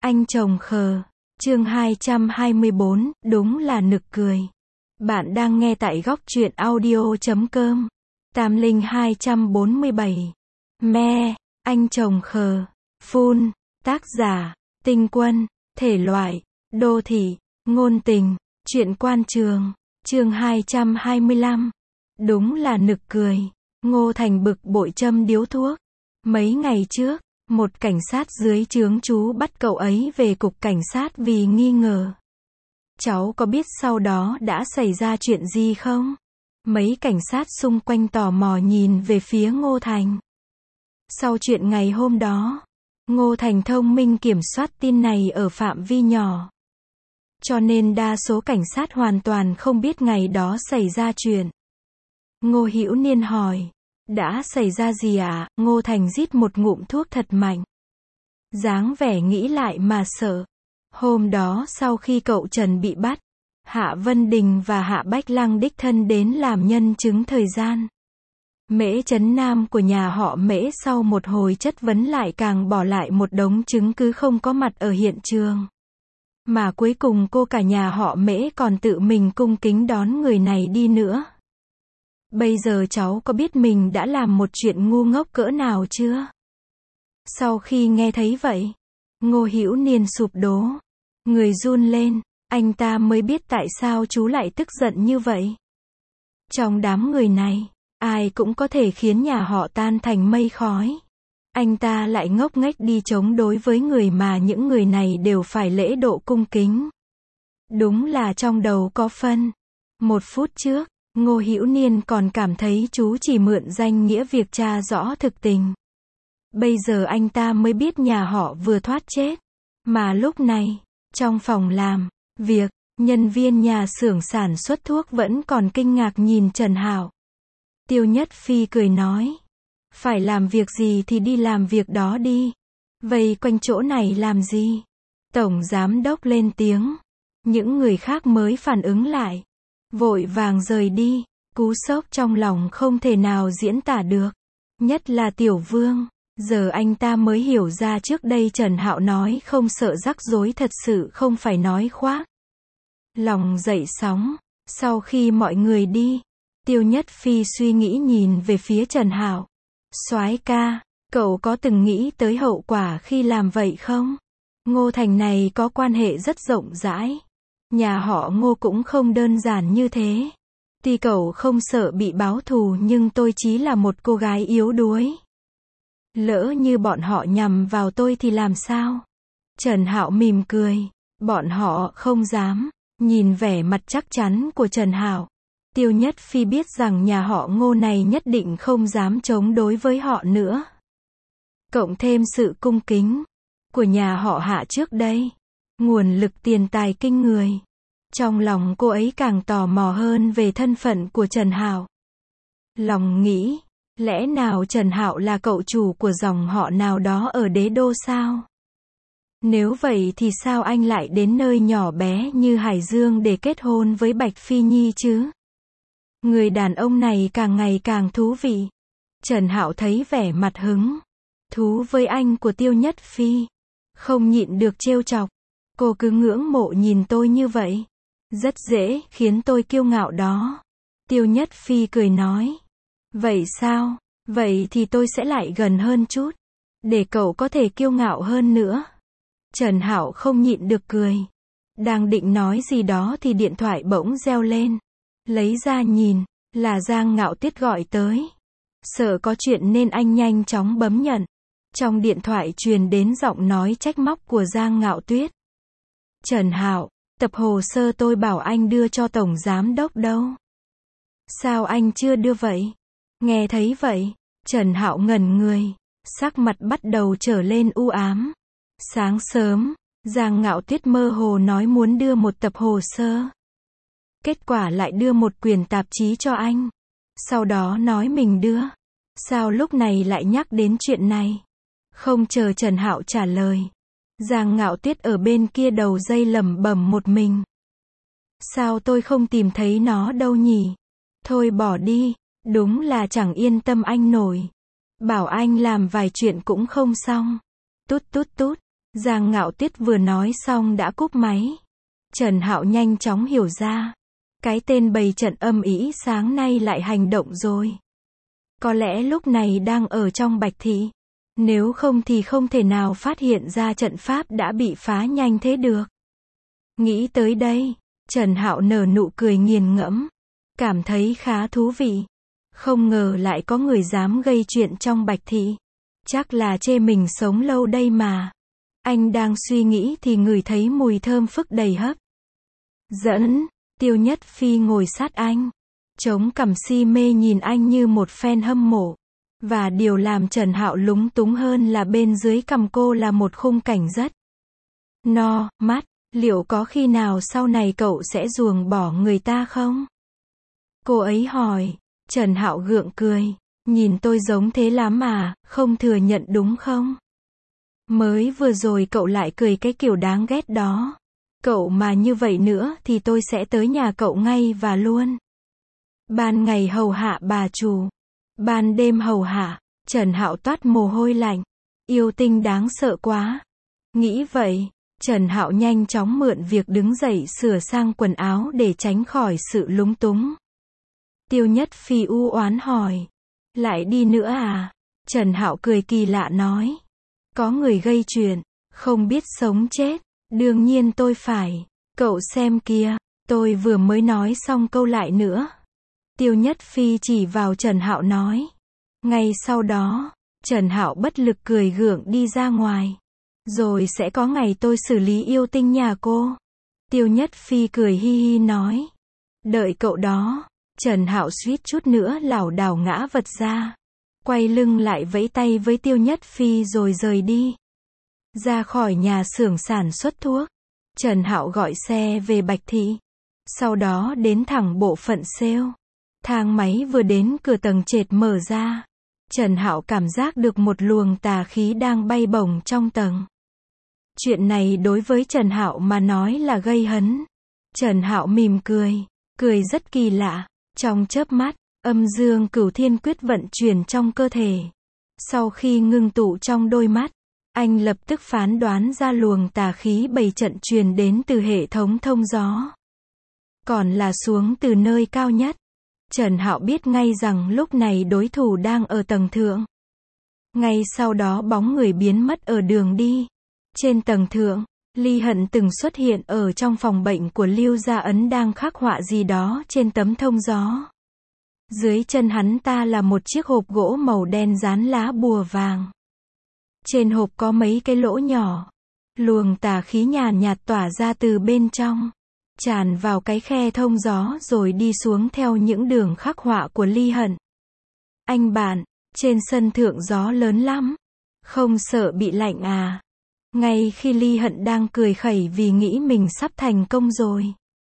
Anh chồng khờ. Chương 224, đúng là nực cười. Bạn đang nghe tại góc truyện audio.com. Tam Linh 247. Me, anh chồng khờ. Phun. Tác giả, Tinh Quân. Thể loại, đô thị, ngôn tình, truyện quan trường. Chương 225. Đúng là nực cười. Ngô Thành bực bội châm điếu thuốc. Mấy ngày trước, một cảnh sát dưới trướng chú bắt cậu ấy về cục cảnh sát vì nghi ngờ. Cháu có biết sau đó đã xảy ra chuyện gì không? Mấy cảnh sát xung quanh tò mò nhìn về phía Ngô Thành. Sau chuyện ngày hôm đó, Ngô Thành thông minh kiểm soát tin này ở phạm vi nhỏ. Cho nên đa số cảnh sát hoàn toàn không biết ngày đó xảy ra chuyện. Ngô Hữu Niên hỏi. Đã xảy ra gì ạ? Ngô Thành rít một ngụm thuốc thật mạnh. Dáng vẻ nghĩ lại mà sợ. Hôm đó sau khi cậu Trần bị bắt, Hạ Vân Đình và Hạ Bách Lăng đích thân đến làm nhân chứng thời gian. Mễ Trấn Nam của nhà họ Mễ sau một hồi chất vấn lại càng bỏ lại một đống chứng cứ không có mặt ở hiện trường. Mà cuối cùng cô cả nhà họ Mễ còn tự mình cung kính đón người này đi nữa. Bây giờ cháu có biết mình đã làm một chuyện ngu ngốc cỡ nào chưa? Sau khi nghe thấy vậy, Ngô Hữu Niên sụp đổ. Người run lên, anh ta mới biết tại sao chú lại tức giận như vậy. Trong đám người này, ai cũng có thể khiến nhà họ tan thành mây khói. Anh ta lại ngốc nghếch đi chống đối với người mà những người này đều phải lễ độ cung kính. Đúng là trong đầu có phân. Một phút trước, Ngô Hữu Niên còn cảm thấy chú chỉ mượn danh nghĩa việc tra rõ thực tình. Bây giờ anh ta mới biết nhà họ vừa thoát chết. Mà lúc này, trong phòng làm việc, nhân viên nhà xưởng sản xuất thuốc vẫn còn kinh ngạc nhìn Trần Hạo. Tiêu Nhất Phi cười nói. Phải làm việc gì thì đi làm việc đó đi. Vây quanh chỗ này làm gì? Tổng giám đốc lên tiếng. Những người khác mới phản ứng lại. Vội vàng rời đi. Cú sốc trong lòng không thể nào diễn tả được. Nhất là Tiểu Vương. Giờ anh ta mới hiểu ra trước đây Trần Hạo nói không sợ rắc rối thật sự không phải nói khoác. Lòng dậy sóng. Sau khi mọi người đi, Tiêu Nhất Phi suy nghĩ nhìn về phía Trần Hạo. Soái ca, cậu có từng nghĩ tới hậu quả khi làm vậy không? Ngô Thành này có quan hệ rất rộng rãi. Nhà họ Ngô cũng không đơn giản như thế. Tuy cậu không sợ bị báo thù nhưng tôi chỉ là một cô gái yếu đuối. Lỡ như bọn họ nhằm vào tôi thì làm sao? Trần Hạo mỉm cười. Bọn họ không dám. Nhìn vẻ mặt chắc chắn của Trần Hạo, Tiêu Nhất Phi biết rằng nhà họ Ngô này nhất định không dám chống đối với họ nữa. Cộng thêm sự cung kính của nhà họ Hạ trước đây, nguồn lực tiền tài kinh người. Trong lòng cô ấy càng tò mò hơn về thân phận của Trần Hạo. Lòng nghĩ, lẽ nào Trần Hạo là cậu chủ của dòng họ nào đó ở đế đô sao? Nếu vậy thì sao anh lại đến nơi nhỏ bé như Hải Dương để kết hôn với Bạch Phi Nhi chứ? Người đàn ông này càng ngày càng thú vị. Trần Hạo thấy vẻ mặt hứng thú với anh của Tiêu Nhất Phi. Không nhịn được trêu chọc. Cô cứ ngưỡng mộ nhìn tôi như vậy. Rất dễ khiến tôi kiêu ngạo đó. Tiêu Nhất Phi cười nói. Vậy sao? Vậy thì tôi sẽ lại gần hơn chút. Để cậu có thể kiêu ngạo hơn nữa. Trần Hạo không nhịn được cười. Đang định nói gì đó thì điện thoại bỗng reo lên. Lấy ra nhìn, là Giang Ngạo Tuyết gọi tới. Sợ có chuyện nên anh nhanh chóng bấm nhận. Trong điện thoại truyền đến giọng nói trách móc của Giang Ngạo Tuyết. Trần Hạo, tập hồ sơ tôi bảo anh đưa cho Tổng Giám Đốc đâu? Sao anh chưa đưa vậy? Nghe thấy vậy, Trần Hạo ngẩn người. Sắc mặt bắt đầu trở lên u ám. Sáng sớm, Giang Ngạo Tuyết mơ hồ nói muốn đưa một tập hồ sơ. Kết quả lại đưa một quyển tạp chí cho anh. Sau đó nói mình đưa. Sao lúc này lại nhắc đến chuyện này? Không chờ Trần Hạo trả lời. Giang Ngạo Tuyết ở bên kia đầu dây lẩm bẩm một mình. Sao tôi không tìm thấy nó đâu nhỉ? Thôi bỏ đi, đúng là chẳng yên tâm anh nổi. Bảo anh làm vài chuyện cũng không xong. Tút tút tút. Giang Ngạo Tuyết vừa nói xong đã cúp máy. Trần Hạo nhanh chóng hiểu ra. Cái tên bày trận âm ĩ sáng nay lại hành động rồi. Có lẽ lúc này đang ở trong Bạch Thị. Nếu không thì không thể nào phát hiện ra trận pháp đã bị phá nhanh thế được. Nghĩ tới đây, Trần Hạo nở nụ cười nghiền ngẫm. Cảm thấy khá thú vị. Không ngờ lại có người dám gây chuyện trong Bạch Thị. Chắc là chê mình sống lâu đây mà. Anh đang suy nghĩ thì ngửi thấy mùi thơm phức đầy hấp dẫn. Tiêu Nhất Phi ngồi sát anh. Chống cằm si mê nhìn anh như một fan hâm mộ. Và điều làm Trần Hạo lúng túng hơn là bên dưới cằm cô là một khung cảnh rất mắt. Liệu có khi nào sau này cậu sẽ ruồng bỏ người ta không? Cô ấy hỏi. Trần Hạo gượng cười. Nhìn tôi giống thế lắm à, không thừa nhận đúng không? Mới vừa rồi cậu lại cười cái kiểu đáng ghét đó. Cậu mà như vậy nữa thì tôi sẽ tới nhà cậu ngay và luôn. Ban ngày hầu hạ bà chủ. Ban đêm hầu hạ. Trần Hạo toát mồ hôi lạnh. Yêu tinh đáng sợ quá. Nghĩ vậy, Trần Hạo nhanh chóng mượn việc đứng dậy sửa sang quần áo để tránh khỏi sự lúng túng. Tiêu Nhất Phi u oán hỏi. Lại đi nữa à? Trần Hạo cười kỳ lạ nói. Có người gây chuyện, không biết sống chết. Đương nhiên tôi phải. Cậu xem kìa, tôi vừa mới nói xong câu lại nữa. Tiêu Nhất Phi chỉ vào Trần Hạo nói. Ngay sau đó, Trần Hạo bất lực cười gượng đi ra ngoài. Rồi sẽ có ngày tôi xử lý yêu tinh nhà cô. Tiêu Nhất Phi cười hi hi nói. Đợi cậu đó. Trần Hạo suýt chút nữa lảo đảo ngã vật ra. Quay lưng lại vẫy tay với Tiêu Nhất Phi rồi rời đi. Ra khỏi nhà xưởng sản xuất thuốc. Trần Hạo gọi xe về Bạch Thị. Sau đó đến thẳng bộ phận sale. Thang máy vừa đến cửa tầng trệt mở ra. Trần Hạo cảm giác được một luồng tà khí đang bay bổng trong tầng. Chuyện này đối với Trần Hạo mà nói là gây hấn. Trần Hạo mỉm cười. Cười rất kỳ lạ. Trong chớp mắt, âm dương cửu thiên quyết vận chuyển trong cơ thể. Sau khi ngưng tụ trong đôi mắt, anh lập tức phán đoán ra luồng tà khí bầy trận truyền đến từ hệ thống thông gió. Còn là xuống từ nơi cao nhất. Trần Hạo biết ngay rằng lúc này đối thủ đang ở tầng thượng. Ngay sau đó bóng người biến mất ở đường đi. Trên tầng thượng, Ly Hận từng xuất hiện ở trong phòng bệnh của Lưu Gia Ấn đang khắc họa gì đó trên tấm thông gió. Dưới chân hắn ta là một chiếc hộp gỗ màu đen dán lá bùa vàng. Trên hộp có mấy cái lỗ nhỏ. Luồng tà khí nhàn nhạt tỏa ra từ bên trong. Tràn vào cái khe thông gió rồi đi xuống theo những đường khắc họa của Ly Hận. Anh bạn, trên sân thượng gió lớn lắm. Không sợ bị lạnh à? Ngay khi Ly Hận đang cười khẩy vì nghĩ mình sắp thành công rồi.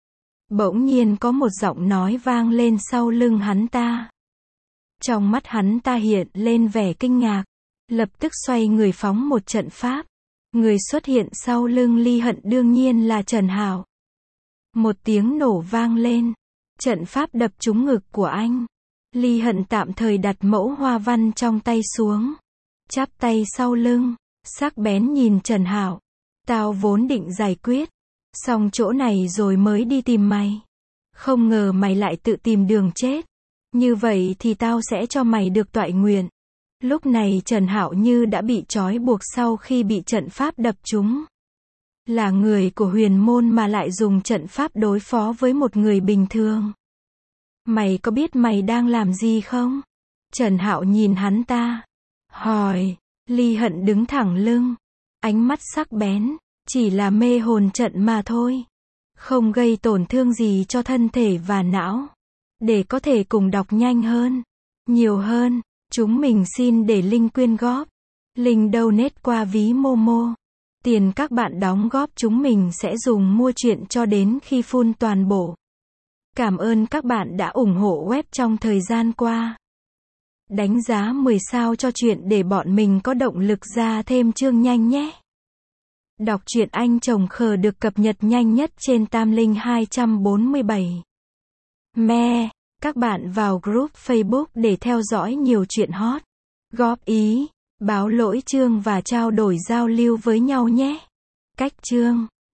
Bỗng nhiên có một giọng nói vang lên sau lưng hắn ta. Trong mắt hắn ta hiện lên vẻ kinh ngạc. Lập tức xoay người phóng một trận pháp. Người xuất hiện sau lưng Ly Hận đương nhiên là Trần Hạo. Một tiếng nổ vang lên. Trận pháp đập trúng ngực của anh. Ly Hận tạm thời đặt mẫu hoa văn trong tay xuống. Chắp tay sau lưng. Sắc bén nhìn Trần Hạo. Tao vốn định giải quyết xong chỗ này rồi mới đi tìm mày. Không ngờ mày lại tự tìm đường chết. Như vậy thì tao sẽ cho mày được toại nguyện. Lúc này Trần Hạo như đã bị trói buộc sau khi bị trận pháp đập trúng. Là người của huyền môn mà lại dùng trận pháp đối phó với một người bình thường. Mày có biết mày đang làm gì không? Trần Hạo nhìn hắn ta. Hỏi. Ly Hận đứng thẳng lưng. Ánh mắt sắc bén. Chỉ là mê hồn trận mà thôi. Không gây tổn thương gì cho thân thể và não. Để có thể cùng đọc nhanh hơn. Nhiều hơn. Chúng mình xin để link quyên góp. Link donate qua ví Momo. Tiền các bạn đóng góp chúng mình sẽ dùng mua chuyện cho đến khi full toàn bộ. Cảm ơn các bạn đã ủng hộ web trong thời gian qua. Đánh giá 10 sao cho chuyện để bọn mình có động lực ra thêm chương nhanh nhé. Đọc truyện Anh Chồng Khờ được cập nhật nhanh nhất trên Tam Linh 247. Me, các bạn vào group Facebook để theo dõi nhiều chuyện hot. Góp ý Báo lỗi chương và trao đổi giao lưu với nhau nhé. Cách chương